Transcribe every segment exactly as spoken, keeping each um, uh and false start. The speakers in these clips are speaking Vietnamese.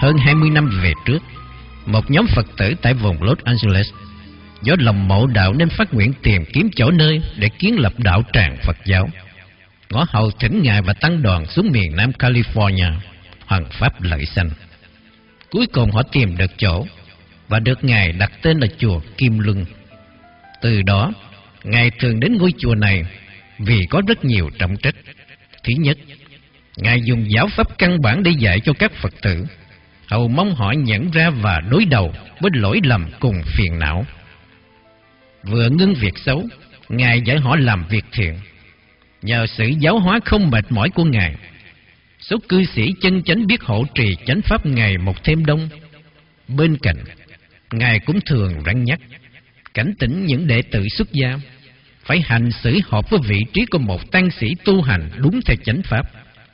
Hơn hai mươi năm về trước, một nhóm Phật tử tại vùng Los Angeles do lòng mộ đạo nên phát nguyện tìm kiếm chỗ nơi để kiến lập đạo tràng Phật giáo, ngõ hầu thỉnh Ngài và tăng đoàn xuống miền Nam California hoằng pháp lợi sanh. Cuối cùng họ tìm được chỗ và được Ngài đặt tên là chùa Kim Luân. Từ đó, Ngài thường đến ngôi chùa này vì có rất nhiều trọng trách. Thứ nhất, Ngài dùng giáo pháp căn bản để dạy cho các Phật tử, hầu mong họ nhận ra và đối đầu với lỗi lầm cùng phiền não. Vừa ngưng việc xấu, Ngài dạy họ làm việc thiện. Nhờ sự giáo hóa không mệt mỏi của Ngài, số cư sĩ chân chánh biết hộ trì chánh pháp ngày một thêm đông. Bên cạnh, Ngài cũng thường răn nhắc, cảnh tỉnh những đệ tử xuất gia phải hành xử hợp với vị trí của một tăng sĩ tu hành đúng theo chánh pháp.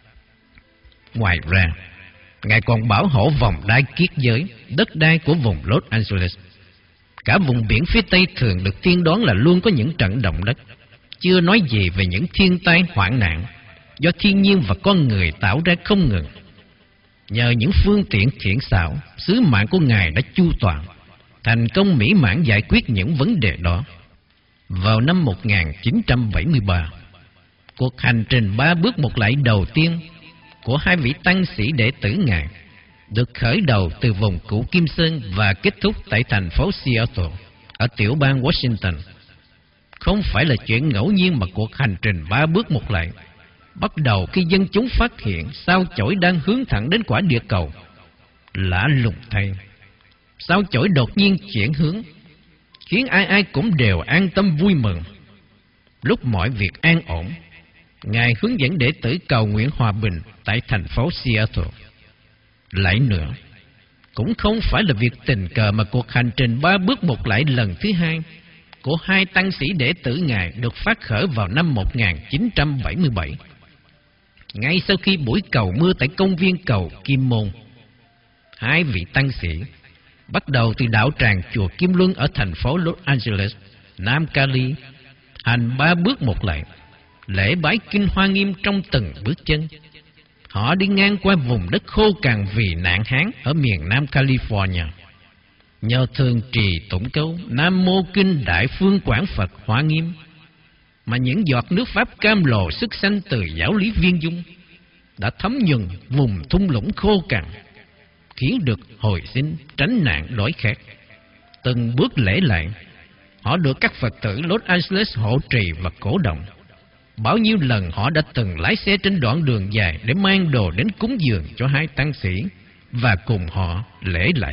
Ngoài ra, Ngài còn bảo hộ vòng đai kiết giới, đất đai của vùng Los Angeles. Cả vùng biển phía Tây thường được tiên đoán là luôn có những trận động đất, chưa nói gì về những thiên tai hoạn nạn do thiên nhiên và con người tạo ra không ngừng. Nhờ những phương tiện thiện xảo, sứ mạng của Ngài đã chu toàn, thành công mỹ mãn giải quyết những vấn đề đó. Vào năm một nghìn chín trăm bảy mươi ba, cuộc hành trình ba bước một lại đầu tiên của hai vị tăng sĩ đệ tử Ngài được khởi đầu từ vùng cũ Kim Sơn và kết thúc tại thành phố Seattle ở tiểu bang Washington. Không phải là chuyện ngẫu nhiên mà cuộc hành trình ba bước một lại bắt đầu khi dân chúng phát hiện sao chổi đang hướng thẳng đến quả địa cầu. Lạ lùng thay, sao chổi đột nhiên chuyển hướng, khiến ai ai cũng đều an tâm vui mừng. Lúc mọi việc an ổn, Ngài hướng dẫn đệ tử cầu nguyện hòa bình tại thành phố Seattle. Lại nữa, cũng không phải là việc tình cờ mà cuộc hành trình ba bước một lại lần thứ hai của hai tăng sĩ đệ tử Ngài được phát khởi vào năm một nghìn chín trăm bảy mươi bảy. Ngay sau khi buổi cầu mưa tại công viên cầu Kim Môn, hai vị tăng sĩ bắt đầu từ đạo tràng chùa Kim Luân ở thành phố Los Angeles, Nam Cali, hành ba bước một lại, lễ bái kinh Hoa Nghiêm trong từng bước chân. Họ đi ngang qua vùng đất khô cằn vì nạn hán ở miền Nam California. Nhờ thường trì tụng câu Nam Mô Kinh Đại Phương Quảng Phật Hoa Nghiêm mà những giọt nước Pháp cam lồ sức sanh từ giáo lý Viên Dung đã thấm nhuần vùng thung lũng khô cằn, khiến được hồi sinh, tránh nạn đói khát. Từng bước lễ lại, họ được các Phật tử Los Angeles hộ trì và cổ động. Bao nhiêu lần họ đã từng lái xe trên đoạn đường dài để mang đồ đến cúng dường cho hai tăng sĩ và cùng họ lễ lại.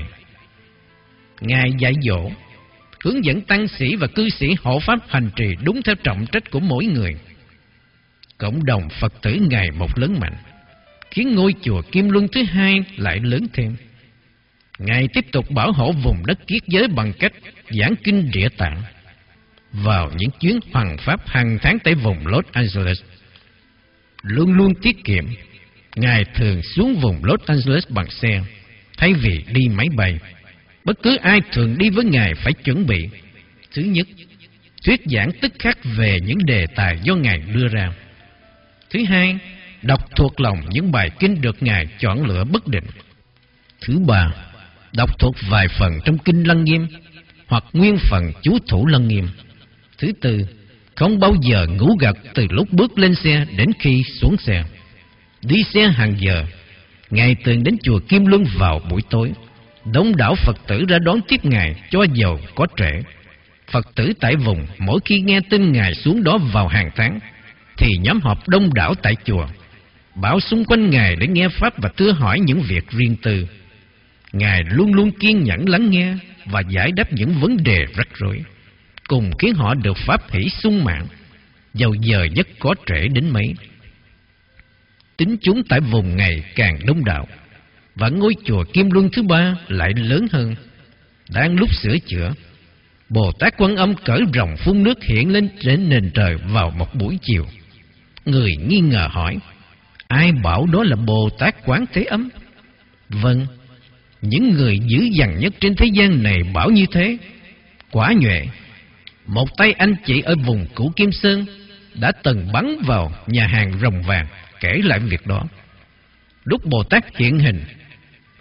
Ngài dạy dỗ, hướng dẫn tăng sĩ và cư sĩ hộ pháp hành trì đúng theo trọng trách của mỗi người. Cộng đồng Phật tử ngày một lớn mạnh, khiến ngôi chùa Kim Luân thứ hai lại lớn thêm. Ngài tiếp tục bảo hộ vùng đất kiết giới bằng cách giảng kinh Địa Tạng. Vào những chuyến hoằng pháp hàng tháng tại vùng Los Angeles, luôn luôn tiết kiệm, Ngài thường xuống vùng Los Angeles bằng xe thay vì đi máy bay. Bất cứ ai thường đi với Ngài phải chuẩn bị: thứ nhất, thuyết giảng tức khắc về những đề tài do Ngài đưa ra; thứ hai, đọc thuộc lòng những bài kinh được Ngài chọn lựa bất định; thứ ba, đọc thuộc vài phần trong kinh Lăng Nghiêm hoặc nguyên phần chú thủ Lăng Nghiêm; thứ tư, không bao giờ ngủ gật từ lúc bước lên xe đến khi xuống xe. Đi xe hàng giờ, Ngài thường đến chùa Kim Luân vào buổi tối. Đông đảo Phật tử ra đón tiếp Ngài cho dầu có trễ. Phật tử tại vùng mỗi khi nghe tin Ngài xuống đó vào hàng tháng thì nhóm họp đông đảo tại chùa, bảo xung quanh Ngài để nghe pháp và thưa hỏi những việc riêng tư. Ngài luôn luôn kiên nhẫn lắng nghe và giải đáp những vấn đề rắc rối, cùng khiến họ được pháp hỷ sung mãn, dầu giờ giấc có trễ đến mấy. Tín chúng tại vùng ngày càng đông đảo, và ngôi chùa Kim Luân thứ ba lại lớn hơn. Đang lúc sửa chữa, Bồ Tát Quan Âm cởi rồng phun nước hiện lên trên nền trời vào một buổi chiều. Người nghi ngờ hỏi: ai bảo đó là Bồ Tát Quán Thế Âm? Vâng, những người dữ dằn nhất trên thế gian này bảo như thế. Quả nhuệ, một tay anh chị ở vùng Cũ Kim Sơn đã từng bắn vào nhà hàng Rồng Vàng kể lại việc đó. Lúc Bồ Tát hiện hình,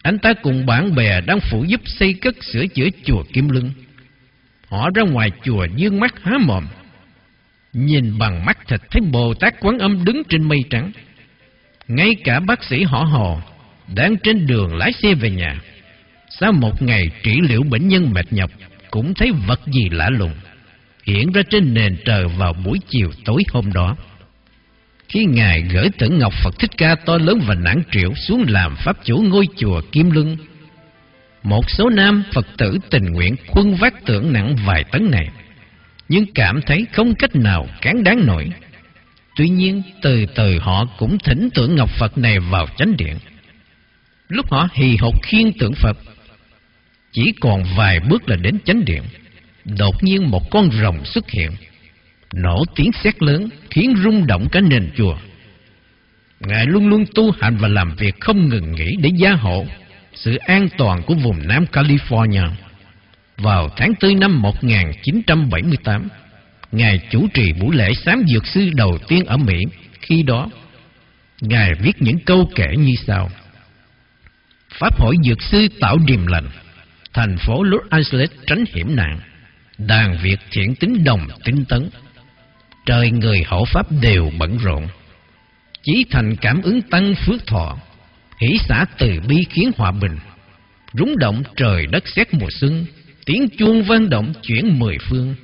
Anh ta cùng bạn bè đang phụ giúp xây cất sửa chữa chùa Kim Lưng. Họ ra ngoài chùa dương mắt há mồm, nhìn bằng mắt thịt thấy Bồ Tát Quán Âm đứng trên mây trắng. Ngay cả bác sĩ họ Hồ đang trên đường lái xe về nhà, sau một ngày trị liệu bệnh nhân mệt nhọc, cũng thấy vật gì lạ lùng hiện ra trên nền trời vào buổi chiều tối hôm đó. Khi Ngài gửi tượng ngọc Phật Thích Ca to lớn và nặng trĩu xuống làm pháp chủ ngôi chùa Kim Lưng, một số nam Phật tử tình nguyện khuân vác tượng nặng vài tấn này, nhưng cảm thấy không cách nào cán đáng nổi. Tuy nhiên, từ từ họ cũng thỉnh tượng ngọc Phật này vào chánh điện. Lúc họ hì hục khiêng tượng Phật, chỉ còn vài bước là đến chánh điện, đột nhiên một con rồng xuất hiện, nổ tiếng sét lớn khiến rung động cả nền chùa. Ngài luôn luôn tu hành và làm việc không ngừng nghỉ để gia hộ sự an toàn của vùng Nam California. Vào tháng tư năm một nghìn chín trăm bảy mươi tám, Ngài chủ trì buổi lễ xám dược sư đầu tiên ở Mỹ. Khi đó, Ngài viết những câu kể như sau: Pháp hội dược sư tạo điềm lành, thành phố Los Angeles tránh hiểm nạn, đàn Việt thiện tín đồng tinh tấn, trời người hộ pháp đều bận rộn, chí thành cảm ứng tăng phước thọ, hỷ xả từ bi khiến hòa bình, rúng động trời đất xét mùa xuân, tiếng chuông vang động chuyển mười phương.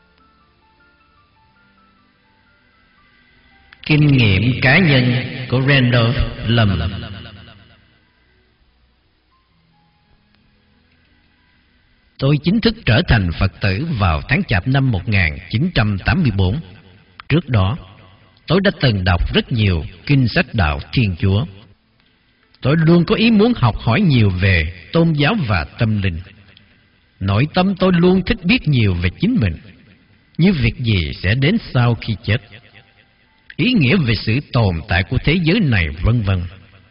Kinh nghiệm cá nhân của Randolph Lum. Tôi chính thức trở thành Phật tử vào tháng Chạp năm một nghìn chín trăm tám mươi tư. Trước đó, tôi đã từng đọc rất nhiều kinh sách đạo Thiên Chúa. Tôi luôn có ý muốn học hỏi nhiều về tôn giáo và tâm linh. Nội tâm tôi luôn thích biết nhiều về chính mình, như việc gì sẽ đến sau khi chết, ý nghĩa về sự tồn tại của thế giới này, vân vân.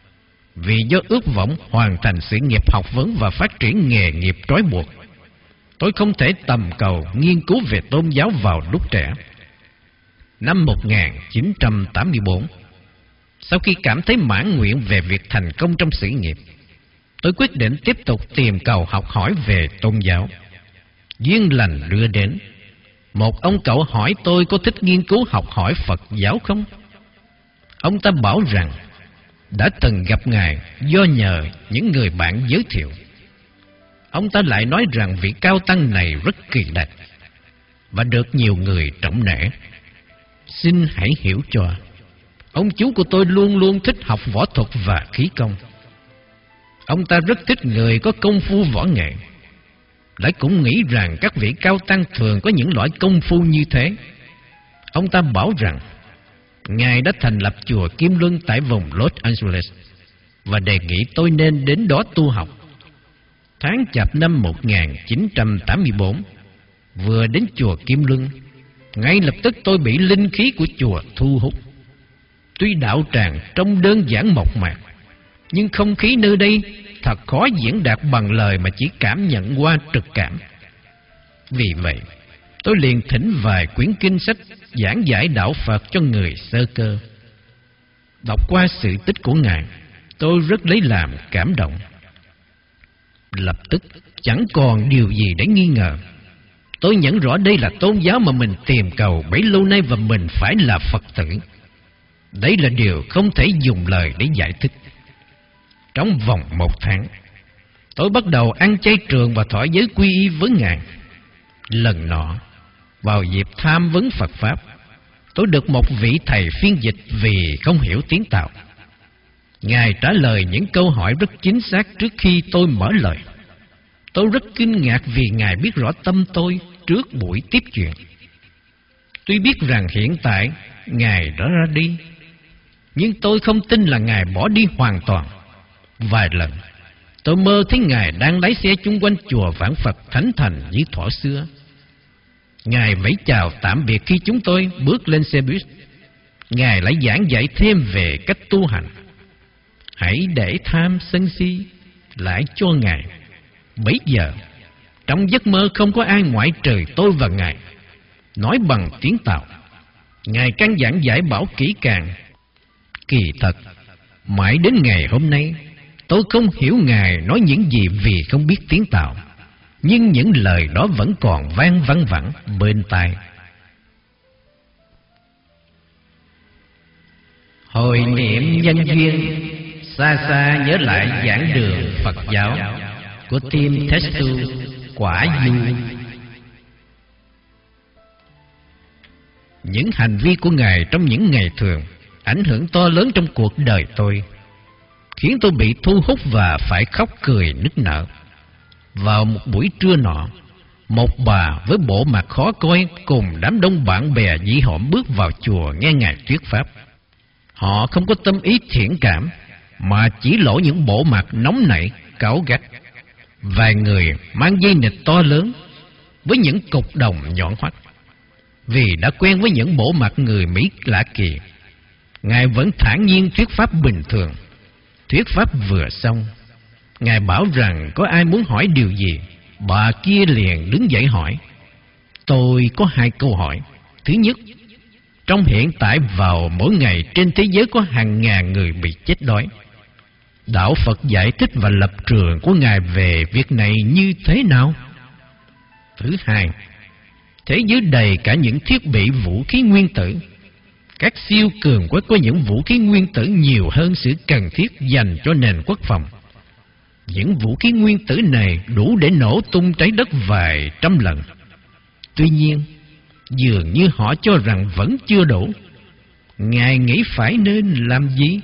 Vì do ước vọng hoàn thành sự nghiệp học vấn và phát triển nghề nghiệp trói buộc, tôi không thể tầm cầu nghiên cứu về tôn giáo vào lúc trẻ. Năm một nghìn chín trăm tám mươi tư, sau khi cảm thấy mãn nguyện về việc thành công trong sự nghiệp, tôi quyết định tiếp tục tìm cầu học hỏi về tôn giáo. Duyên lành đưa đến, một ông cậu hỏi tôi có thích nghiên cứu học hỏi Phật giáo không. Ông ta bảo rằng đã từng gặp Ngài do nhờ những người bạn giới thiệu. Ông ta lại nói rằng vị cao tăng này rất kỳ lạ và được nhiều người trọng nể. Xin hãy hiểu cho, ông chú của tôi luôn luôn thích học võ thuật và khí công. Ông ta rất thích người có công phu võ nghệ, lại cũng nghĩ rằng các vị cao tăng thường có những loại công phu như thế. Ông ta bảo rằng Ngài đã thành lập chùa Kim Luân tại vùng Los Angeles và đề nghị tôi nên đến đó tu học. Tháng Chạp năm một nghìn chín trăm tám mươi tư, vừa đến chùa Kim Luân, ngay lập tức tôi bị linh khí của chùa thu hút. Tuy đạo tràng trông đơn giản mộc mạc, nhưng không khí nơi đây thật khó diễn đạt bằng lời mà chỉ cảm nhận qua trực cảm. Vì vậy, tôi liền thỉnh vài quyển kinh sách giảng giải đạo Phật cho người sơ cơ. Đọc qua sự tích của Ngài, tôi rất lấy làm cảm động. Lập tức chẳng còn điều gì để nghi ngờ. Tôi nhận rõ đây là tôn giáo mà mình tìm cầu bấy lâu nay và mình phải là Phật tử. Đấy là điều không thể dùng lời để giải thích. Trong vòng một tháng, tôi bắt đầu ăn chay trường và thọ giới quy y với Ngài. Lần nọ, vào dịp tham vấn Phật Pháp, tôi được một vị thầy phiên dịch vì không hiểu tiếng Tàu. Ngài trả lời những câu hỏi rất chính xác trước khi tôi mở lời. Tôi rất kinh ngạc vì Ngài biết rõ tâm tôi trước buổi tiếp chuyện. Tuy biết rằng hiện tại Ngài đã ra đi, nhưng tôi không tin là Ngài bỏ đi hoàn toàn. Vài lần, tôi mơ thấy Ngài đang lái xe chung quanh chùa Vạn Phật Thánh Thành như thuở xưa. Ngài vẫy chào tạm biệt khi chúng tôi bước lên xe buýt. Ngài lại giảng dạy thêm về cách tu hành. Hãy để tham sân si lại cho Ngài. Bấy giờ, trong giấc mơ không có ai ngoại trừ tôi và Ngài. Nói bằng tiếng Tàu, Ngài căn giảng giải bảo kỹ càng. Kỳ thật, mãi đến ngày hôm nay, Tôi không hiểu Ngài nói những gì vì không biết tiếng Tàu, nhưng những lời đó vẫn còn vang văng vẳng bên tai. Hồi niệm nhân duyên, xa xa nhớ lại giảng đường Phật giáo của Tim Testu Quả Du. Những hành vi của Ngài trong những ngày thường ảnh hưởng to lớn trong cuộc đời tôi, khiến tôi bị thu hút và phải khóc cười nức nở. Vào một buổi trưa nọ, một bà với bộ mặt khó coi cùng đám đông bạn bè dĩ hõm bước vào chùa nghe Ngài thuyết pháp. Họ không có tâm ý thiện cảm, mà chỉ lộ những bộ mặt nóng nảy, cáu gắt. Vài người mang dây nịt to lớn với những cục đồng nhọn hoắt. Vì đã quen với những bộ mặt người Mỹ lạ kỳ, Ngài vẫn thản nhiên thuyết pháp bình thường. Thuyết pháp vừa xong, Ngài bảo rằng có ai muốn hỏi điều gì. Bà kia liền đứng dậy hỏi. Tôi có hai câu hỏi. Thứ nhất, trong hiện tại vào mỗi ngày trên thế giới có hàng ngàn người bị chết đói. Đạo Phật giải thích và lập trường của Ngài về việc này như thế nào? Thứ hai, thế giới đầy cả những thiết bị vũ khí nguyên tử. Các siêu cường quốc có những vũ khí nguyên tử nhiều hơn sự cần thiết dành cho nền quốc phòng. Những vũ khí nguyên tử này đủ để nổ tung trái đất vài trăm lần. Tuy nhiên, dường như họ cho rằng vẫn chưa đủ. Ngài nghĩ phải nên làm gì?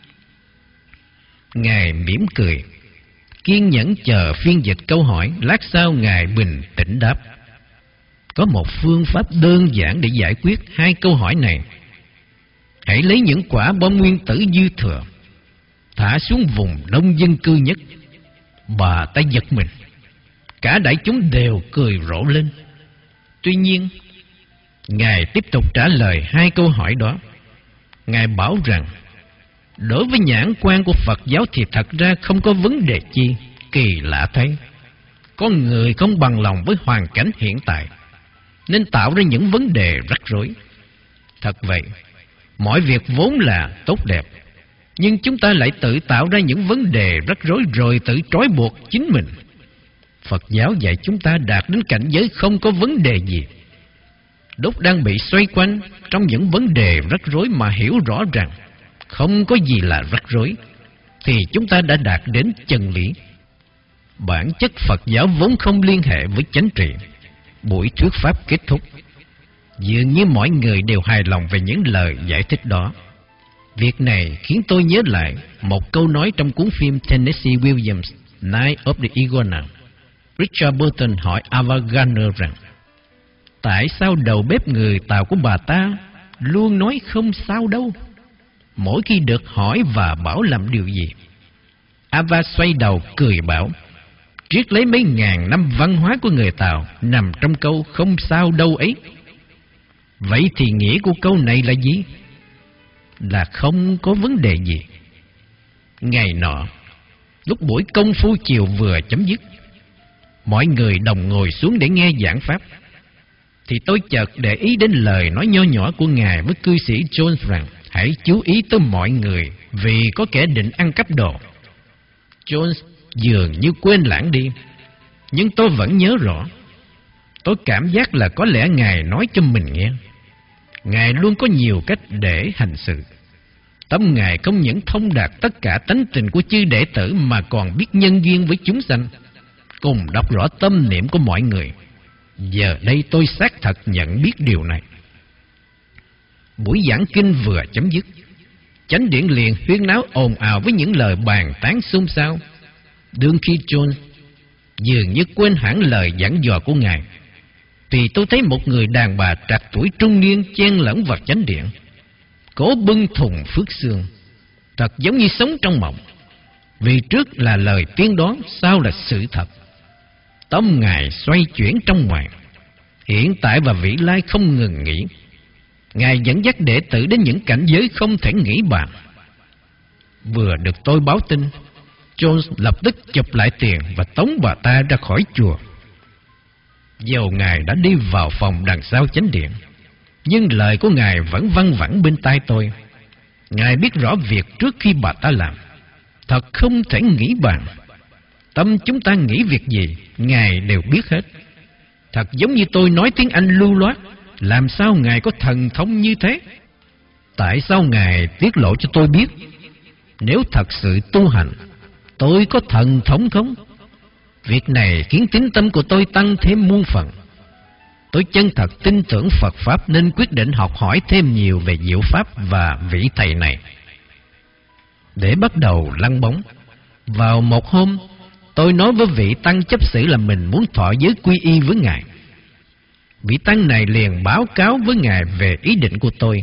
Ngài mỉm cười, kiên nhẫn chờ phiên dịch câu hỏi. Lát sau Ngài bình tĩnh đáp. Có một phương pháp đơn giản để giải quyết hai câu hỏi này. Hãy lấy những quả bom nguyên tử dư thừa, thả xuống vùng đông dân cư nhất. Bà ta giật mình. Cả đại chúng đều cười rộ lên. Tuy nhiên, Ngài tiếp tục trả lời hai câu hỏi đó. Ngài bảo rằng, đối với nhãn quan của Phật giáo thì thật ra không có vấn đề chi. Kỳ lạ thay, con người không bằng lòng với hoàn cảnh hiện tại, nên tạo ra những vấn đề rắc rối. Thật vậy, mọi việc vốn là tốt đẹp, nhưng chúng ta lại tự tạo ra những vấn đề rắc rối rồi tự trói buộc chính mình. Phật giáo dạy chúng ta đạt đến cảnh giới không có vấn đề gì. Lúc đang bị xoay quanh trong những vấn đề rắc rối mà hiểu rõ rằng không có gì là rắc rối, thì chúng ta đã đạt đến chân lý. Bản chất Phật giáo vốn không liên hệ với chánh trị. Buổi thuyết pháp kết thúc, dường như mọi người đều hài lòng về những lời giải thích đó. Việc này khiến tôi nhớ lại một câu nói trong cuốn phim Tennessee Williams, Night of the Iguana. Richard Burton hỏi Ava Gardner rằng, tại sao đầu bếp người Tàu của bà ta luôn nói không sao đâu, mỗi khi được hỏi và bảo làm điều gì? Ava xoay đầu cười bảo, triết lấy mấy ngàn năm văn hóa của người Tàu nằm trong câu không sao đâu ấy. Vậy thì nghĩa của câu này là gì? Là không có vấn đề gì. Ngày nọ, lúc buổi công phu chiều vừa chấm dứt, mọi người đồng ngồi xuống để nghe giảng pháp, thì tôi chợt để ý đến lời nói nho nhỏ của Ngài với cư sĩ Jones rằng hãy chú ý tới mọi người vì có kẻ định ăn cắp đồ. Jones dường như quên lãng đi, nhưng tôi vẫn nhớ rõ. Tôi cảm giác là có lẽ Ngài nói cho mình nghe. Ngài luôn có nhiều cách để hành sự. Tâm Ngài không những thông đạt tất cả tánh tình của chư đệ tử mà còn biết nhân duyên với chúng sanh, cùng đọc rõ tâm niệm của mọi người. Giờ đây tôi xác thật nhận biết điều này. Buổi giảng kinh vừa chấm dứt, chánh điện liền huyên náo ồn ào với những lời bàn tán xôn xao. Đương khi John dường như quên hẳn lời giảng dò của Ngài, thì tôi thấy một người đàn bà trạc tuổi trung niên chen lẫn vào chánh điện, cố bưng thùng phước xương, thật giống như sống trong mộng. Vì trước là lời tiên đoán, sau là sự thật. Tâm Ngài xoay chuyển trong ngoài, hiện tại và vị lai không ngừng nghỉ. Ngài dẫn dắt đệ tử đến những cảnh giới không thể nghĩ bàn. Vừa được tôi báo tin, Jones lập tức chụp lại tiền và tống bà ta ra khỏi chùa. Dầu Ngài đã đi vào phòng đằng sau chánh điện, nhưng lời của Ngài vẫn văng vẳng bên tai tôi. Ngài biết rõ việc trước khi bà ta làm, Thật không thể nghĩ bàn. Tâm chúng ta nghĩ việc gì, Ngài đều biết hết. Thật giống như tôi nói tiếng Anh lưu loát, làm sao Ngài có thần thông như thế? Tại sao Ngài tiết lộ cho tôi biết? Nếu thật sự tu hành, tôi có thần thống không? Việc này khiến tín tâm của tôi tăng thêm muôn phần. Tôi chân thật tin tưởng Phật Pháp nên quyết định học hỏi thêm nhiều về diệu Pháp và vị thầy này. Để bắt đầu lăng bóng, vào một hôm, tôi nói với vị tăng chấp sự là mình muốn thọ giới quy y với Ngài. Vị tăng này liền báo cáo với Ngài về ý định của tôi.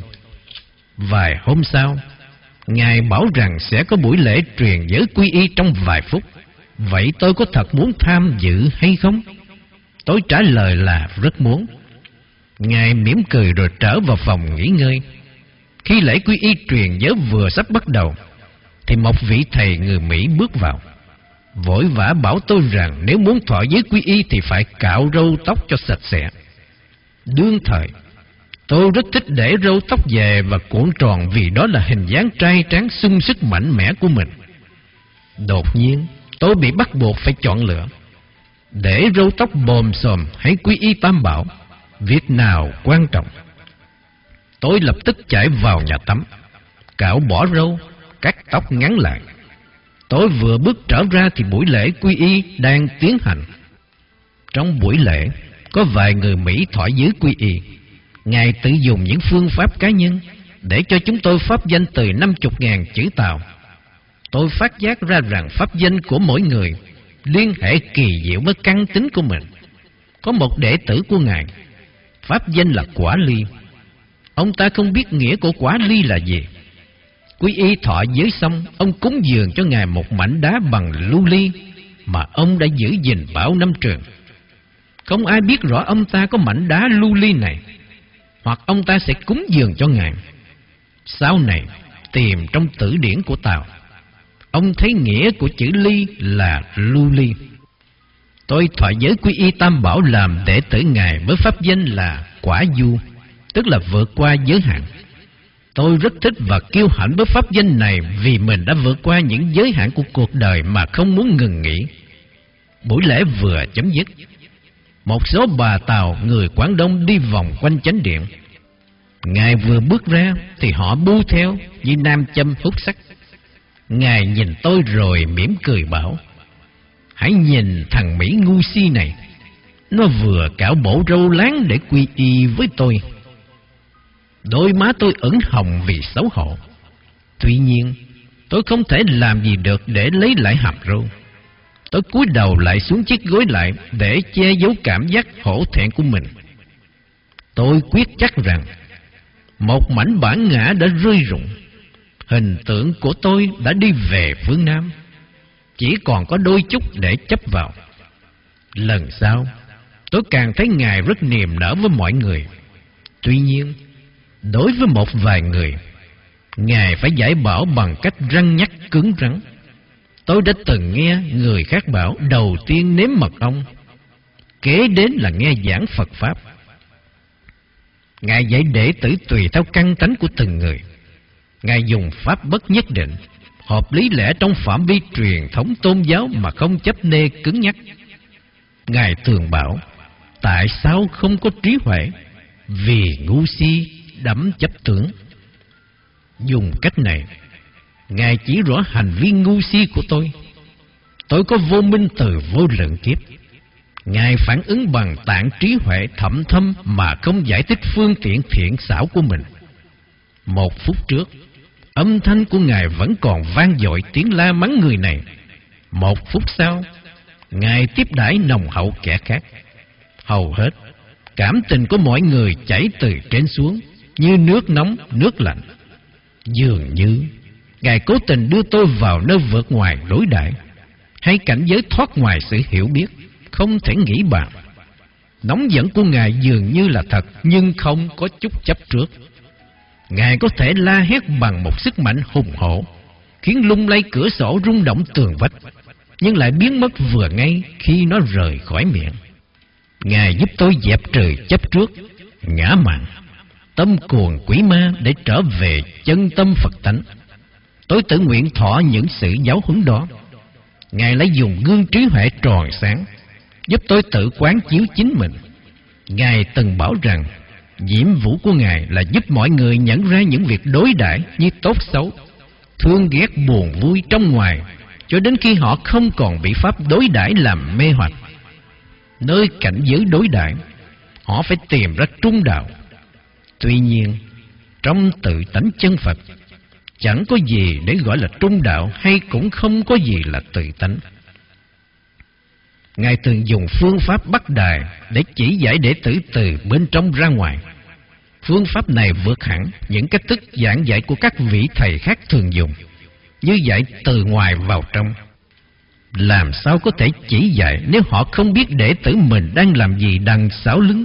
Vài hôm sau, Ngài bảo rằng sẽ có buổi lễ truyền giới quy y trong vài phút. Vậy tôi có thật muốn tham dự hay không? Tôi trả lời là rất muốn. Ngài mỉm cười rồi trở vào phòng nghỉ ngơi. Khi lễ quy y truyền giới vừa sắp bắt đầu, thì một vị thầy người Mỹ bước vào, vội vã bảo tôi rằng nếu muốn thọ giới quy y thì phải cạo râu tóc cho sạch sẽ. Đương thời, tôi rất thích để râu tóc về và cuộn tròn vì đó là hình dáng trai tráng sung sức mạnh mẽ của mình. Đột nhiên, tôi bị bắt buộc phải chọn lựa. Để râu tóc bồm xồm hay quy y Tam Bảo, việc nào quan trọng? Tôi lập tức chạy vào nhà tắm, cạo bỏ râu, cắt tóc ngắn lại. Tôi vừa bước trở ra thì buổi lễ quy y đang tiến hành. Trong buổi lễ, có vài người Mỹ thọ giới quy y. Ngài tự dùng những phương pháp cá nhân để cho chúng tôi pháp danh từ năm mươi ngàn chữ Tàu. Tôi phát giác ra rằng pháp danh của mỗi người liên hệ kỳ diệu với căn tính của mình. Có một đệ tử của Ngài, pháp danh là Quả Ly. Ông ta không biết nghĩa của quả ly là gì. Quy y thọ giới xong, ông cúng dường cho Ngài một mảnh đá bằng lưu ly mà ông đã giữ gìn bao năm trường. Không ai biết rõ ông ta có mảnh đá lưu ly này, hoặc ông ta sẽ cúng dường cho Ngài. Sau này, tìm trong tử điển của Tàu, ông thấy nghĩa của chữ ly là lưu ly. Tôi thọ giới quy y Tam Bảo làm đệ tử Ngài với pháp danh là Quả Du, tức là vượt qua giới hạn. Tôi rất thích và kiêu hãnh với pháp danh này vì mình đã vượt qua những giới hạn của cuộc đời mà không muốn ngừng nghỉ. Buổi lễ vừa chấm dứt, một số bà Tàu người Quảng Đông đi vòng quanh chánh điện. Ngài vừa bước ra thì họ bu theo như nam châm hút sắt. Ngài nhìn tôi rồi mỉm cười bảo: hãy nhìn thằng Mỹ ngu si này, nó vừa cạo bộ râu láng để quy y với tôi. Đôi má tôi ửng hồng vì xấu hổ. Tuy nhiên, tôi không thể làm gì được để lấy lại hàm râu. Tôi cúi đầu lại xuống chiếc gối lại để che giấu cảm giác hổ thẹn của mình. Tôi quyết chắc rằng một mảnh bản ngã đã rơi rụng. Hình tượng của tôi đã đi về phương Nam, chỉ còn có đôi chút để chấp vào. Lần sau, tôi càng thấy Ngài rất niềm nở với mọi người. Tuy nhiên, đối với một vài người, Ngài phải giải bảo bằng cách răn nhắc cứng rắn. Tôi đã từng nghe người khác bảo đầu tiên nếm mật ong, kế đến là nghe giảng Phật Pháp. Ngài dạy đệ tử tùy theo căn tánh của từng người. Ngài dùng pháp bất nhất định, hợp lý lẽ trong phạm vi truyền thống tôn giáo mà không chấp nê cứng nhắc. Ngài thường bảo, tại sao không có trí huệ? Vì ngu si đắm chấp tưởng. Dùng cách này, Ngài chỉ rõ hành vi ngu si của tôi. Tôi có vô minh từ vô lượng kiếp. Ngài phản ứng bằng tạng trí huệ thậm thâm mà không giải thích phương tiện thiện xảo của mình. Một phút trước, âm thanh của Ngài vẫn còn vang dội tiếng la mắng người này. Một phút sau, Ngài tiếp đãi nồng hậu kẻ khác. Hầu hết, cảm tình của mọi người chảy từ trên xuống như nước nóng, nước lạnh. Dường như Ngài cố tình đưa tôi vào nơi vượt ngoài đối đãi, hay cảnh giới thoát ngoài sự hiểu biết, không thể nghĩ bàn. Nóng giận của Ngài dường như là thật, nhưng không có chút chấp trước. Ngài có thể la hét bằng một sức mạnh hùng hổ, khiến lung lay cửa sổ rung động tường vách, nhưng lại biến mất vừa ngay khi nó rời khỏi miệng. Ngài giúp tôi dẹp trừ chấp trước, ngã mạn, tâm cuồng quỷ ma để trở về chân tâm Phật tánh. tôi tự nguyện thọ những sự giáo huấn đó. Ngài lại dùng gương trí huệ tròn sáng giúp tôi tự quán chiếu chính mình. Ngài từng bảo rằng nhiệm vụ của Ngài là giúp mọi người nhận ra những việc đối đãi như tốt xấu, thương ghét buồn vui trong ngoài, cho đến khi họ không còn bị pháp đối đãi làm mê hoặc. Nơi cảnh giới đối đãi, họ phải tìm ra trung đạo. Tuy nhiên, trong tự tánh chân Phật, chẳng có gì để gọi là trung đạo, hay cũng không có gì là tự tánh. Ngài thường dùng phương pháp Bắc Đài để chỉ giải đệ tử từ bên trong ra ngoài. Phương pháp này vượt hẳn những cách thức giảng dạy của các vị thầy khác thường dùng, như dạy từ ngoài vào trong. Làm sao có thể chỉ dạy nếu họ không biết đệ tử mình đang làm gì đằng sau lưng?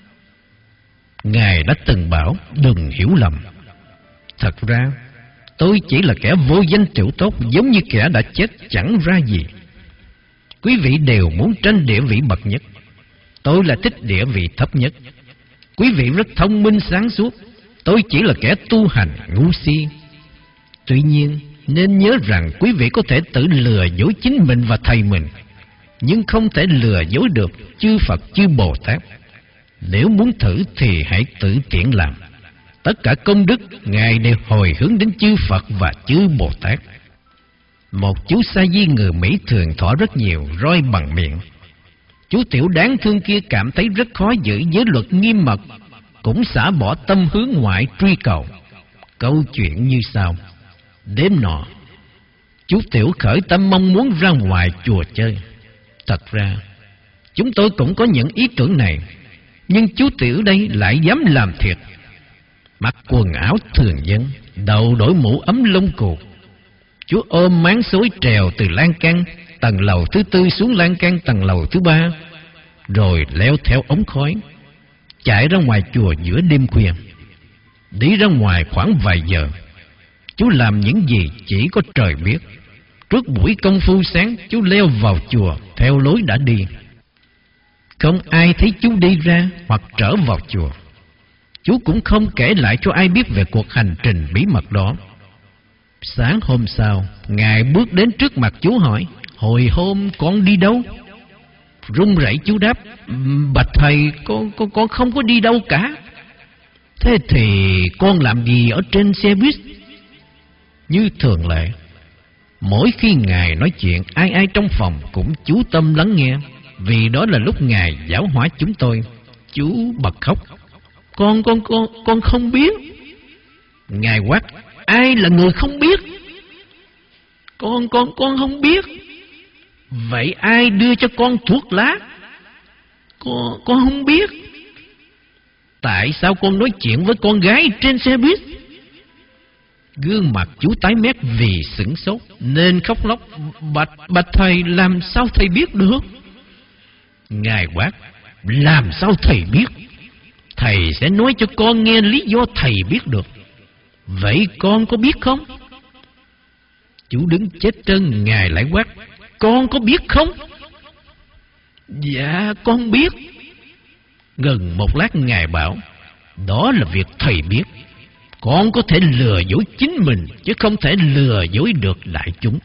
Ngài đã từng bảo đừng hiểu lầm. Thật ra tôi chỉ là kẻ vô danh tiểu tốt, giống như kẻ đã chết chẳng ra gì. Quý vị đều muốn tranh địa vị bậc nhất, tôi là thích địa vị thấp nhất. Quý vị rất thông minh sáng suốt, tôi chỉ là kẻ tu hành ngu si. Tuy nhiên, nên nhớ rằng quý vị có thể tự lừa dối chính mình và thầy mình, nhưng không thể lừa dối được chư Phật chư Bồ Tát. Nếu muốn thử thì hãy tự tiện làm. Tất cả công đức Ngài đều hồi hướng đến chư Phật và chư Bồ Tát. Một chú sa di người Mỹ thường thọ rất nhiều roi bằng miệng. Chú tiểu đáng thương kia cảm thấy rất khó giữ giới luật nghiêm mật, cũng xả bỏ tâm hướng ngoại truy cầu. Câu chuyện như sau. Đêm nọ, chú tiểu khởi tâm mong muốn ra ngoài chùa chơi. Thật ra, chúng tôi cũng có những ý tưởng này, nhưng chú tiểu đây lại dám làm thiệt. Mặc quần áo thường dân, đầu đội mũ ấm lông cù. Chú ôm máng xối trèo từ lan can tầng lầu thứ tư xuống lan can tầng lầu thứ ba, rồi leo theo ống khói, chạy ra ngoài chùa giữa đêm khuya. Đi ra ngoài khoảng vài giờ, chú làm những gì chỉ có trời biết. Trước buổi công phu sáng, chú leo vào chùa theo lối đã đi. Không ai thấy chú đi ra hoặc trở vào chùa. Chú cũng không kể lại cho ai biết về cuộc hành trình bí mật đó. Sáng hôm sau, Ngài bước đến trước mặt chú hỏi: hồi hôm con đi đâu? Run rẩy chú đáp: bạch thầy, con, con, con không có đi đâu cả. Thế thì con làm gì ở trên xe buýt? Như thường lệ, mỗi khi Ngài nói chuyện, ai ai trong phòng cũng chú tâm lắng nghe, vì đó là lúc Ngài giáo hóa chúng tôi. Chú bật khóc: Con, con, con, con không biết. Ngài quát: ai là người không biết? Con, con, con không biết. Vậy ai đưa cho con thuốc lá? Con, con không biết. Tại sao con nói chuyện với con gái trên xe buýt? Gương mặt chú tái mét vì sửng sốt nên khóc lóc: Bạch, bạch thầy, làm sao thầy biết được? Ngài quát: làm sao thầy biết? Thầy sẽ nói cho con nghe lý do thầy biết được. Vậy con có biết không? Chú đứng chết trân. Ngài lại quát: con có biết không? Dạ con biết. Gần một lát Ngài bảo: đó là việc thầy biết. Con có thể lừa dối chính mình, chứ không thể lừa dối được đại chúng.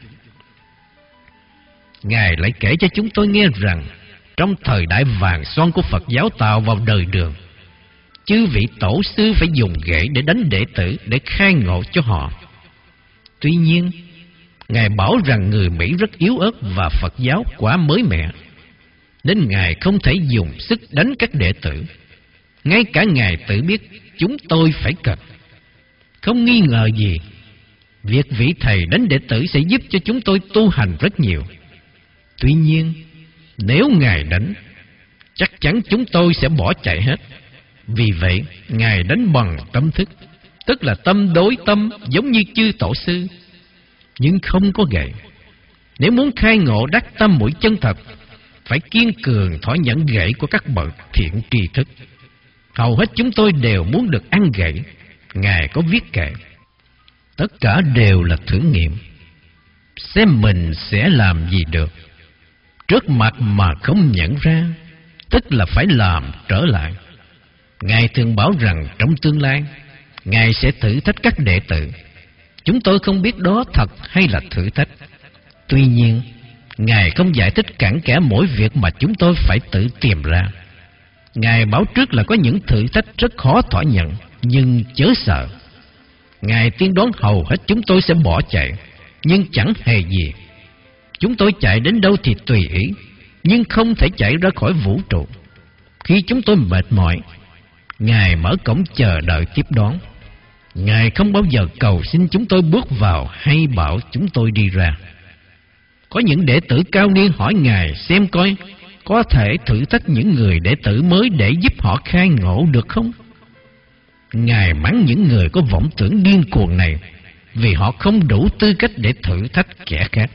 Ngài lại kể cho chúng tôi nghe rằng trong thời đại vàng son của Phật giáo tạo vào đời Đường, chư vị tổ sư phải dùng gậy để đánh đệ tử để khai ngộ cho họ. Tuy nhiên, Ngài bảo rằng người Mỹ rất yếu ớt và Phật giáo quá mới mẻ, nên Ngài không thể dùng sức đánh các đệ tử. Ngay cả Ngài tự biết chúng tôi phải cần. Không nghi ngờ gì, việc vị thầy đánh đệ tử sẽ giúp cho chúng tôi tu hành rất nhiều. Tuy nhiên, nếu Ngài đánh, chắc chắn chúng tôi sẽ bỏ chạy hết. Vì vậy, Ngài đánh bằng tâm thức, tức là tâm đối tâm, giống như chư tổ sư, nhưng không có gậy. Nếu muốn khai ngộ đắc tâm mũi chân thật, phải kiên cường thọ nhận gậy của các bậc thiện tri thức. Hầu hết chúng tôi đều muốn được ăn gậy. Ngài có viết kệ: tất cả đều là thử nghiệm, xem mình sẽ làm gì được. Trước mặt mà không nhận ra, tức là phải làm trở lại. Ngài thường bảo rằng trong tương lai, Ngài sẽ thử thách các đệ tử. Chúng tôi không biết đó thật hay là thử thách. Tuy nhiên, Ngài không giải thích cặn kẽ mỗi việc mà chúng tôi phải tự tìm ra. Ngài báo trước là có những thử thách rất khó thỏa nhận, nhưng chớ sợ. Ngài tiên đoán hầu hết chúng tôi sẽ bỏ chạy, nhưng chẳng hề gì. Chúng tôi chạy đến đâu thì tùy ý, nhưng không thể chạy ra khỏi vũ trụ. Khi chúng tôi mệt mỏi, Ngài mở cổng chờ đợi tiếp đón. Ngài không bao giờ cầu xin chúng tôi bước vào hay bảo chúng tôi đi ra. Có những đệ tử cao niên hỏi Ngài xem coi có thể thử thách những người đệ tử mới để giúp họ khai ngộ được không? Ngài mắng những người có vọng tưởng điên cuồng này vì họ không đủ tư cách để thử thách kẻ khác.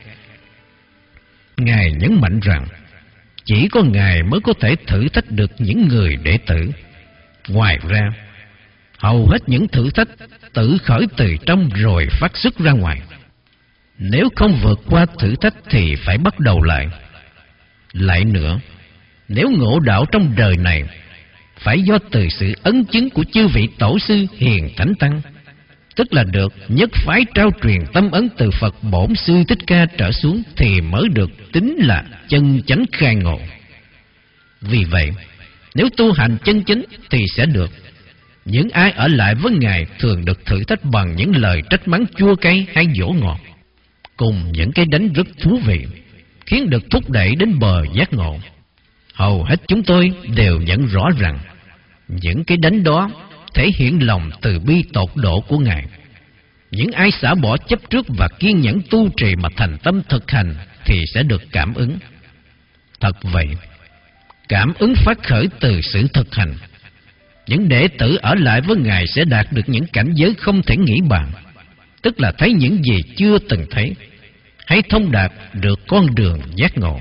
Ngài nhấn mạnh rằng chỉ có Ngài mới có thể thử thách được những người đệ tử. Ngoài ra, hầu hết những thử thách tự khởi từ trong rồi phát xuất ra ngoài. Nếu không vượt qua thử thách thì phải bắt đầu lại. Lại nữa, nếu ngộ đạo trong đời này phải do từ sự ấn chứng của chư vị tổ sư hiền thánh tăng, tức là được nhất phái trao truyền tâm ấn từ Phật Bổn Sư Thích Ca trở xuống, thì mới được tính là chân chánh khai ngộ. Vì vậy, nếu tu hành chân chính thì sẽ được. Những ai ở lại với Ngài thường được thử thách bằng những lời trách mắng chua cay hay dỗ ngọt, cùng những cái đánh rất thú vị, khiến được thúc đẩy đến bờ giác ngộ. Hầu hết chúng tôi đều nhận rõ rằng những cái đánh đó thể hiện lòng từ bi tột độ của Ngài. Những ai xả bỏ chấp trước và kiên nhẫn tu trì mà thành tâm thực hành thì sẽ được cảm ứng. Thật vậy, cảm ứng phát khởi từ sự thực hành. Những đệ tử ở lại với Ngài sẽ đạt được những cảnh giới không thể nghĩ bàn, tức là thấy những gì chưa từng thấy, hay thông đạt được con đường giác ngộ.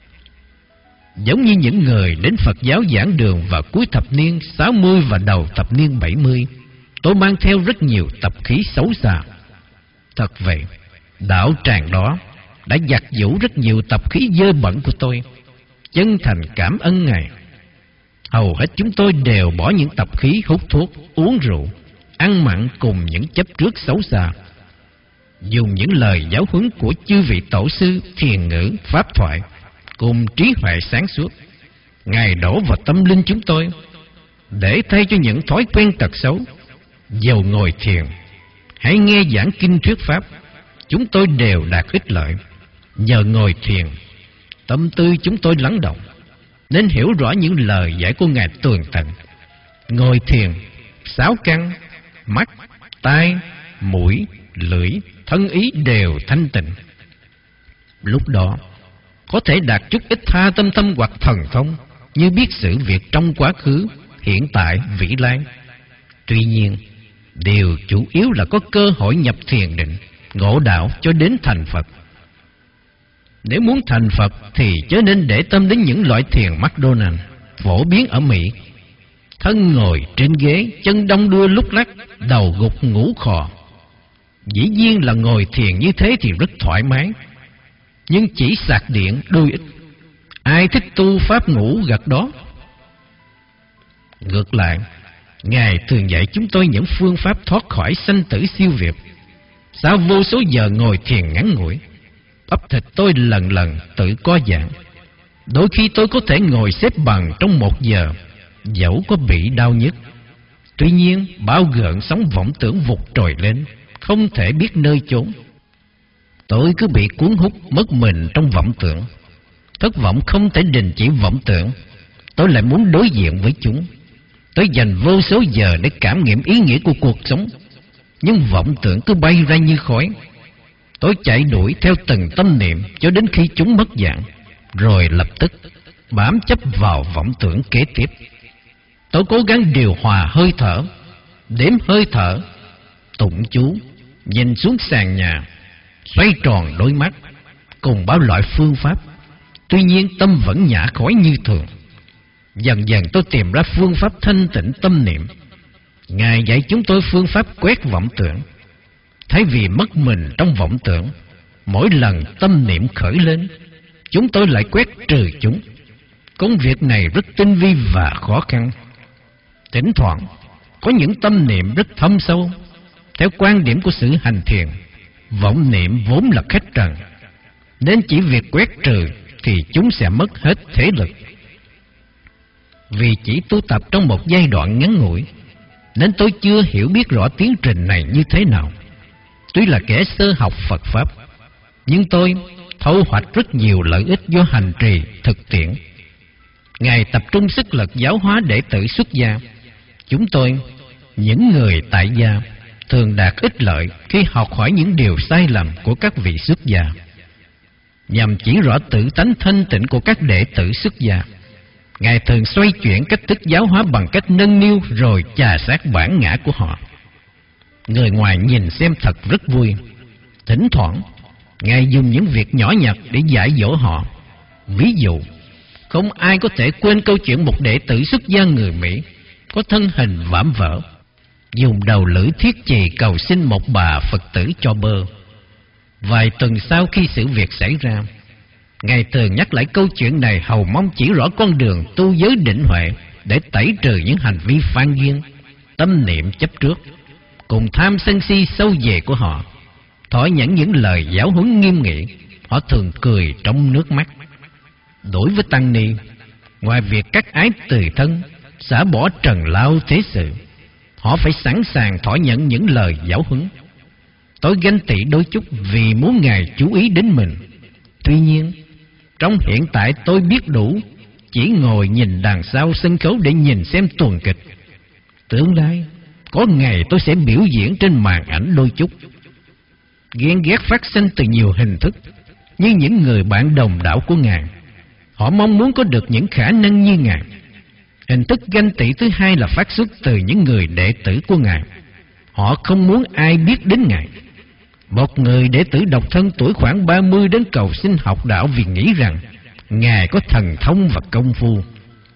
Giống như những người đến Phật giáo giảng đường vào cuối thập niên sáu mươi và đầu thập niên bảy mươi, tôi mang theo rất nhiều tập khí xấu xa. Thật vậy, đạo tràng đó đã giặt giũ rất nhiều tập khí dơ bẩn của tôi. Chân thành cảm ơn Ngài. Hầu hết chúng tôi đều bỏ những tập khí hút thuốc, uống rượu, ăn mặn cùng những chấp trước xấu xa. Dùng những lời giáo huấn của chư vị tổ sư, thiền ngữ, pháp thoại cùng trí huệ sáng suốt, Ngài đổ vào tâm linh chúng tôi để thay cho những thói quen tật xấu. Dầu ngồi thiền hay nghe giảng kinh thuyết pháp, chúng tôi đều đạt ích lợi. Nhờ ngồi thiền, tâm tư chúng tôi lắng động, nên hiểu rõ những lời dạy của Ngài tường tận. Ngồi thiền, sáu căn, mắt, tai, mũi, lưỡi, thân ý đều thanh tịnh. Lúc đó có thể đạt chút ít tha tâm tâm hoặc thần thông, như biết sự việc trong quá khứ, hiện tại, vĩ lai. Tuy nhiên, điều chủ yếu là có cơ hội nhập thiền định, ngộ đạo cho đến thành Phật. Nếu muốn thành Phật thì chớ nên để tâm đến những loại thiền McDonald phổ biến ở Mỹ. Thân ngồi trên ghế, chân đong đưa lúc lắc, đầu gục ngủ khò. Dĩ nhiên là ngồi thiền như thế thì rất thoải mái, nhưng chỉ sạc điện đôi ít. Ai thích tu pháp ngủ gật đó. Ngược lại, Ngài thường dạy chúng tôi những phương pháp thoát khỏi sanh tử siêu việt. Sau vô số giờ ngồi thiền ngắn ngủi, bắp thịt tôi lần lần tự co giãn. Đôi khi tôi có thể ngồi xếp bằng trong một giờ, dẫu có bị đau nhức. Tuy nhiên, bao gợn sóng vọng tưởng vụt trồi lên, không thể biết nơi chốn. Tôi cứ bị cuốn hút mất mình trong vọng tưởng. Thất vọng không thể đình chỉ vọng tưởng, tôi lại muốn đối diện với chúng. Tôi dành vô số giờ để cảm nghiệm ý nghĩa của cuộc sống, nhưng vọng tưởng cứ bay ra như khói. Tôi chạy đuổi theo từng tâm niệm cho đến khi chúng mất dạng, rồi lập tức bám chấp vào vọng tưởng kế tiếp. Tôi cố gắng điều hòa hơi thở, đếm hơi thở, tụng chú, nhìn xuống sàn nhà, xoay tròn đôi mắt, cùng bao loại phương pháp. Tuy nhiên tâm vẫn nhả khói như thường. Dần dần tôi tìm ra phương pháp thanh tịnh tâm niệm. Ngài dạy chúng tôi phương pháp quét vọng tưởng. Thay vì mất mình trong vọng tưởng, mỗi lần tâm niệm khởi lên, chúng tôi lại quét trừ chúng. Công việc này rất tinh vi và khó khăn. Thỉnh thoảng có những tâm niệm rất thâm sâu, Theo quan điểm của sự hành thiền, vọng niệm vốn là khách trần, nên chỉ việc quét trừ thì chúng sẽ mất hết thế lực. Vì chỉ tu tập trong một giai đoạn ngắn ngủi, nên tôi chưa hiểu biết rõ tiến trình này như thế nào. Tuy là kẻ sơ học Phật Pháp, nhưng tôi thu hoạch rất nhiều lợi ích do hành trì thực tiễn. Ngài tập trung sức lực giáo hóa đệ tử xuất gia. Chúng tôi, những người tại gia, thường đạt ích lợi khi học hỏi những điều sai lầm của các vị xuất gia, nhằm chỉ rõ tự tánh thanh tịnh của các đệ tử xuất gia. Ngài thường xoay chuyển cách thức giáo hóa bằng cách nâng niu rồi chà sát bản ngã của họ. Người ngoài nhìn xem thật rất vui. Thỉnh thoảng, Ngài dùng những việc nhỏ nhặt để dạy dỗ họ. Ví dụ, không ai có thể quên câu chuyện một đệ tử xuất gia người Mỹ có thân hình vạm vỡ, dùng đầu lưỡi thiết chì cầu xin một bà Phật tử cho bơ. Vài tuần sau khi sự việc xảy ra, Ngài thường nhắc lại câu chuyện này hầu mong chỉ rõ con đường tu giới định huệ để tẩy trừ những hành vi phan duyên, tâm niệm chấp trước, cùng tham sân si sâu về của họ. Thỏa nhẫn những lời giáo huấn nghiêm nghị, họ thường cười trong nước mắt. Đối với tăng ni, ngoài việc cắt ái từ thân, xả bỏ trần lao thế sự, họ phải sẵn sàng thỏa nhận những lời giáo huấn. Tôi ganh tị đôi chút vì muốn Ngài chú ý đến mình. Tuy nhiên, trong hiện tại tôi biết đủ, chỉ ngồi nhìn đằng sau sân khấu để nhìn xem tuần kịch. Tương lai, có ngày tôi sẽ biểu diễn trên màn ảnh đôi chút. Ghen ghét phát sinh từ nhiều hình thức, như những người bạn đồng đạo của Ngài. Họ mong muốn có được những khả năng như Ngài. Hình thức ganh tị thứ hai là phát xuất từ những người đệ tử của Ngài. Họ không muốn ai biết đến Ngài. Một người đệ tử độc thân tuổi khoảng ba mươi đến cầu xin học đạo vì nghĩ rằng Ngài có thần thông và công phu.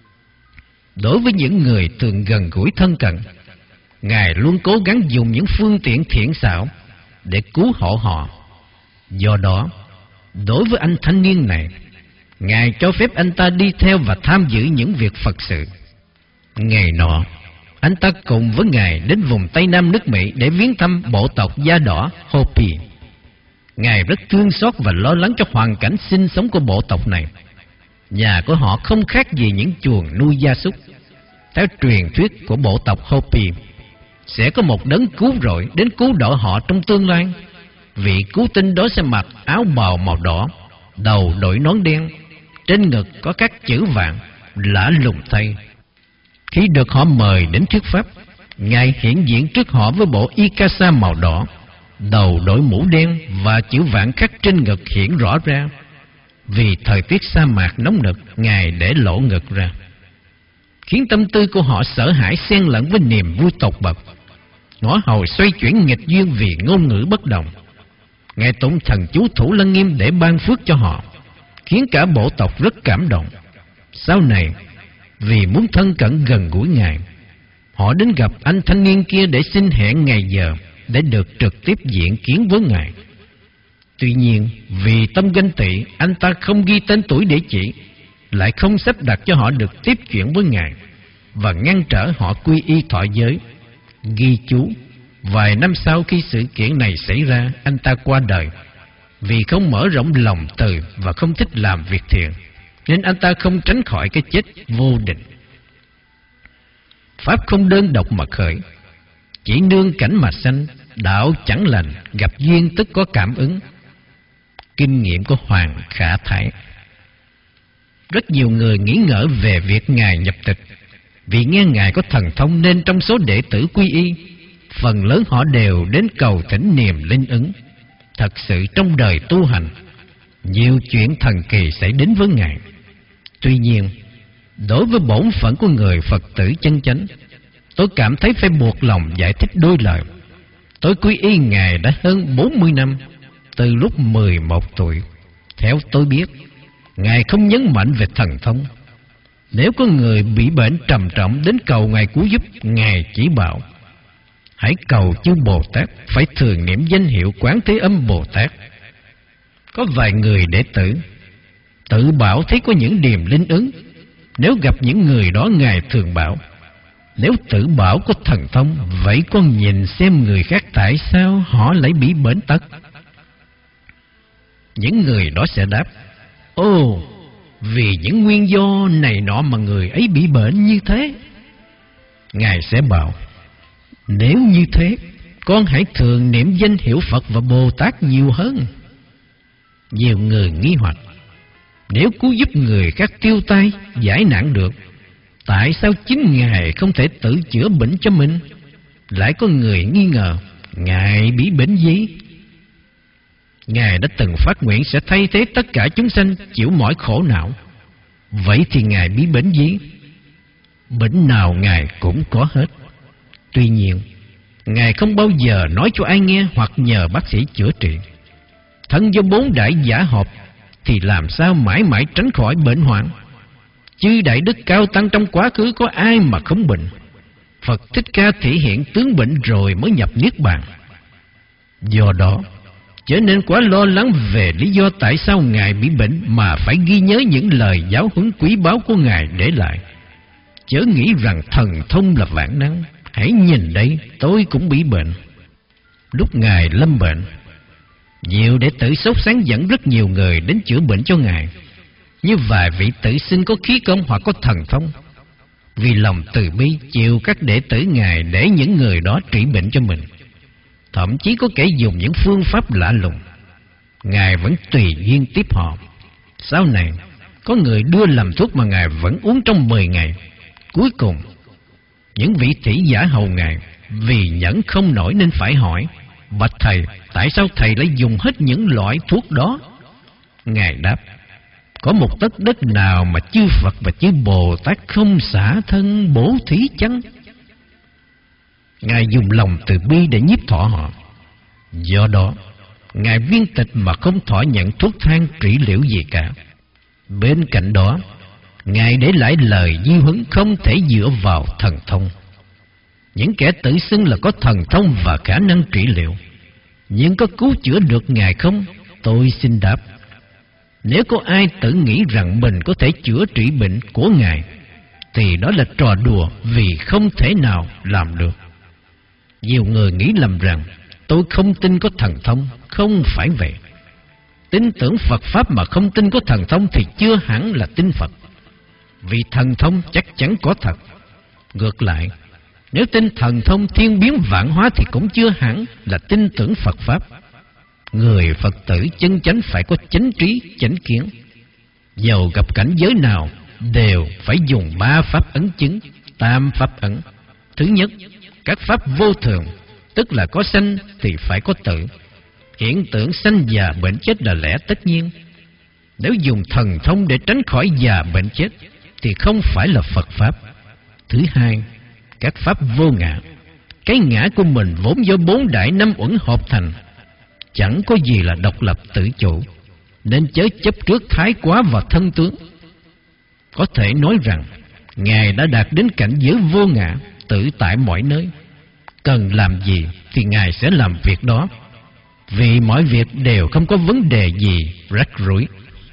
Đối với những người thường gần gũi thân cận, Ngài luôn cố gắng dùng những phương tiện thiện xảo để cứu hộ họ. Do đó, đối với anh thanh niên này, Ngài cho phép anh ta đi theo và tham dự những việc Phật sự. Ngày nọ, anh ta cùng với Ngài đến vùng Tây Nam nước Mỹ để viếng thăm bộ tộc da đỏ Hopi. Ngài rất thương xót và lo lắng cho hoàn cảnh sinh sống của bộ tộc này. Nhà của họ không khác gì những chuồng nuôi gia súc. Theo truyền thuyết của bộ tộc Hopi, sẽ có một đấng cứu rỗi đến cứu độ họ trong tương lai. Vị cứu tinh đó sẽ mặc áo bào màu đỏ, đầu đội nón đen, trên ngực có các chữ vàng, lạ lùng thay. Khi được họ mời đến thuyết pháp, Ngài hiện diện trước họ với bộ y ca sa màu đỏ, đầu đội mũ đen và chữ vàng khắc trên ngực hiện rõ ra. Vì thời tiết sa mạc nóng nực, Ngài để lộ ngực ra, khiến tâm tư của họ sợ hãi xen lẫn với niềm vui tột bậc. Ngõ hầu xoay chuyển nghịch duyên vì ngôn ngữ bất đồng. Ngài tụng thần chú Thủ Lăng Nghiêm để ban phước cho họ, khiến cả bộ tộc rất cảm động. Sau này, vì muốn thân cận gần gũi Ngài, họ đến gặp anh thanh niên kia để xin hẹn ngày giờ để được trực tiếp diện kiến với Ngài. Tuy nhiên, vì tâm ganh tị, anh ta không ghi tên tuổi địa chỉ, lại không sắp đặt cho họ được tiếp chuyện với Ngài và ngăn trở họ quy y thọ giới. Ghi chú, vài năm sau khi sự kiện này xảy ra, anh ta qua đời. Vì không mở rộng lòng từ và không thích làm việc thiện, nên anh ta không tránh khỏi cái chết vô định. Pháp không đơn độc mà khởi, chỉ nương cảnh mà sanh. Đạo chẳng lành, gặp duyên tức có cảm ứng. Kinh nghiệm của Hoàng Khả Thái. Rất nhiều người nghĩ ngợi về việc Ngài nhập tịch. Vì nghe Ngài có thần thông nên trong số đệ tử quy y, phần lớn họ đều đến cầu thỉnh niềm linh ứng. Thật sự trong đời tu hành, nhiều chuyện thần kỳ xảy đến với Ngài. Tuy nhiên, đối với bổn phận của người Phật tử chân chánh, tôi cảm thấy phải buộc lòng giải thích đôi lời. Tôi quy y Ngài đã hơn bốn mươi năm, từ lúc mười một tuổi. Theo tôi biết, Ngài không nhấn mạnh về thần thông. Nếu có người bị bệnh trầm trọng đến cầu Ngài cứu giúp, Ngài chỉ bảo: hãy cầu chư Bồ Tát, phải thường niệm danh hiệu Quán Thế Âm Bồ Tát. Có vài người đệ tử tự bảo thấy có những điềm linh ứng. Nếu gặp những người đó, Ngài thường bảo: Nếu tự bảo có thần thông, vậy con nhìn xem người khác tại sao họ lại bị bệnh tật. Những người đó sẽ đáp: Ồ, vì những nguyên do này nọ mà người ấy bị bệnh như thế. Ngài sẽ bảo: Nếu như thế, con hãy thường niệm danh hiệu Phật và Bồ Tát nhiều hơn. Nhiều người nghi hoặc: Nếu cứu giúp người khác tiêu tai, giải nạn được, tại sao chính Ngài không thể tự chữa bệnh cho mình? Lại có người nghi ngờ: Ngài bị bệnh gì? Ngài đã từng phát nguyện sẽ thay thế tất cả chúng sanh chịu mọi khổ não. Vậy thì Ngài bị bệnh gì? Bệnh nào Ngài cũng có hết. Tuy nhiên, Ngài không bao giờ nói cho ai nghe hoặc nhờ bác sĩ chữa trị. Thân do bốn đại giả hợp thì làm sao mãi mãi tránh khỏi bệnh hoạn? Chư đại đức cao tăng trong quá khứ có ai mà không bệnh? Phật Thích Ca thể hiện tướng bệnh rồi mới nhập niết bàn. Do đó, chớ nên quá lo lắng về lý do tại sao Ngài bị bệnh, mà phải ghi nhớ những lời giáo huấn quý báu của Ngài để lại. Chớ nghĩ rằng thần thông là vạn năng. Hãy nhìn đây, tôi cũng bị bệnh. Lúc Ngài lâm bệnh, nhiều đệ tử sốt sắng dẫn rất nhiều người đến chữa bệnh cho Ngài. Như vài vị tử xưng có khí công hoặc có thần thông. Vì lòng từ bi chiều các đệ tử Ngài để những người đó trị bệnh cho mình. Thậm chí có kẻ dùng những phương pháp lạ lùng, Ngài vẫn tùy duyên tiếp họ. Sau này, có người đưa làm thuốc mà Ngài vẫn uống trong mười ngày. Cuối cùng, những vị tỷ giả hầu Ngài vì nhẫn không nổi nên phải hỏi: Bạch Thầy, tại sao Thầy lại dùng hết những loại thuốc đó? Ngài đáp: Có một tấc đất nào mà chư Phật và chư Bồ Tát không xả thân bổ thí chăng? Ngài dùng lòng từ bi để nhiếp thọ họ. Do đó, Ngài viên tịch mà không thọ nhận thuốc thang trị liệu gì cả. Bên cạnh đó, Ngài để lại lời di huấn không thể dựa vào thần thông. Những kẻ tự xưng là có thần thông và khả năng trị liệu, nhưng có cứu chữa được Ngài không? Tôi xin đáp: Nếu có ai tự nghĩ rằng mình có thể chữa trị bệnh của Ngài, thì đó là trò đùa, vì không thể nào làm được. Nhiều người nghĩ lầm rằng tôi không tin có thần thông. Không phải vậy. Tin tưởng Phật Pháp mà không tin có thần thông thì chưa hẳn là tin Phật. Vì thần thông chắc chắn có thật. Ngược lại, nếu tin thần thông thiên biến vạn hóa thì cũng chưa hẳn là tin tưởng Phật Pháp. Người Phật tử chân chánh phải có chánh trí, chánh kiến. Dầu gặp cảnh giới nào, đều phải dùng ba pháp ấn chứng, tam pháp ấn. Thứ nhất, các pháp vô thường, tức là có sanh thì phải có tử. Hiện tượng sanh già bệnh chết là lẽ tất nhiên. Nếu dùng thần thông để tránh khỏi già bệnh chết thì không phải là Phật Pháp. Thứ hai, các pháp vô ngã. Cái ngã của mình vốn do bốn đại năm uẩn hợp thành, chẳng có gì là độc lập tự chủ, nên chớ chấp trước thái quá vào thân tướng. Có thể nói rằng Ngài đã đạt đến cảnh giới vô ngã, tự tại mọi nơi. Cần làm gì thì Ngài sẽ làm việc đó, vì mọi việc đều không có vấn đề gì rắc rối.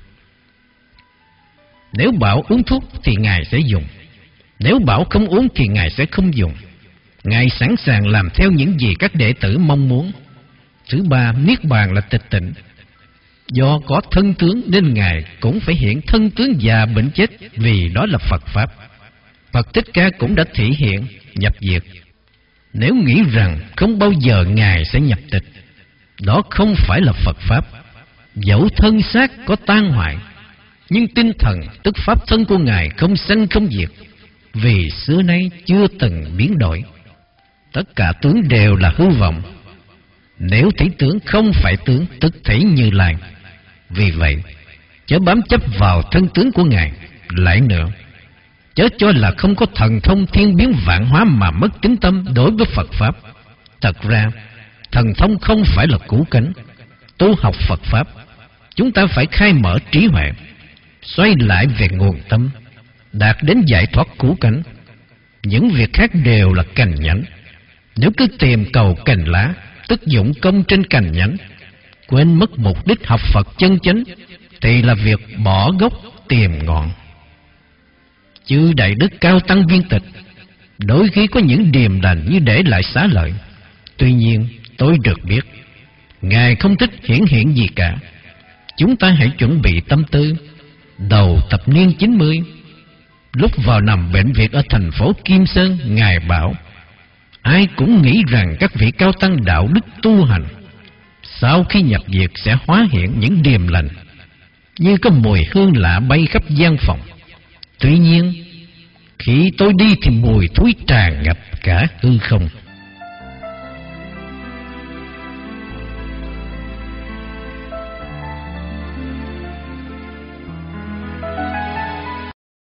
Nếu bảo uống thuốc thì Ngài sẽ dùng, nếu bảo không uống thì Ngài sẽ không dùng. Ngài sẵn sàng làm theo những gì các đệ tử mong muốn. Thứ ba, niết bàn là tịch tịnh. Do có thân tướng nên Ngài cũng phải hiện thân tướng già bệnh chết, vì đó là Phật Pháp. Phật Thích Ca cũng đã thể hiện nhập diệt. Nếu nghĩ rằng không bao giờ Ngài sẽ nhập tịch, đó không phải là Phật Pháp. Dẫu thân xác có tan hoại, nhưng tinh thần tức Pháp thân của Ngài không sanh không diệt, vì xưa nay chưa từng biến đổi. Tất cả tướng đều là hư vọng. Nếu thấy tướng không phải tướng, tức thấy Như Lai. Vì vậy, chớ bám chấp vào thân tướng của Ngài. Lại nữa, chớ cho là không có thần thông thiên biến vạn hóa mà mất tín tâm đối với Phật Pháp. Thật ra, thần thông không phải là cũ cánh. Tu học Phật Pháp, chúng ta phải khai mở trí huệ, xoay lại về nguồn tâm, đạt đến giải thoát cũ cánh. Những việc khác đều là cành nhánh. Nếu cứ tìm cầu cành lá, tức dụng công trên cành nhánh, quên mất mục đích học Phật chân chánh, thì là việc bỏ gốc tìm ngọn. Chư đại đức cao tăng viên tịch Đôi khi có những điềm lành như để lại xá lợi. Tuy nhiên tôi được biết Ngài không thích hiển hiện gì cả. Chúng ta hãy chuẩn bị tâm tư. Đầu thập niên chín mươi, lúc vào nằm bệnh viện ở thành phố Kim Sơn, Ngài bảo ai cũng nghĩ rằng các vị cao tăng đạo đức tu hành sau khi nhập viện sẽ hóa hiện những điềm lành, như có mùi hương lạ bay khắp gian phòng. Tuy nhiên khi tôi đi thì mùi thối tràn ngập cả hư không.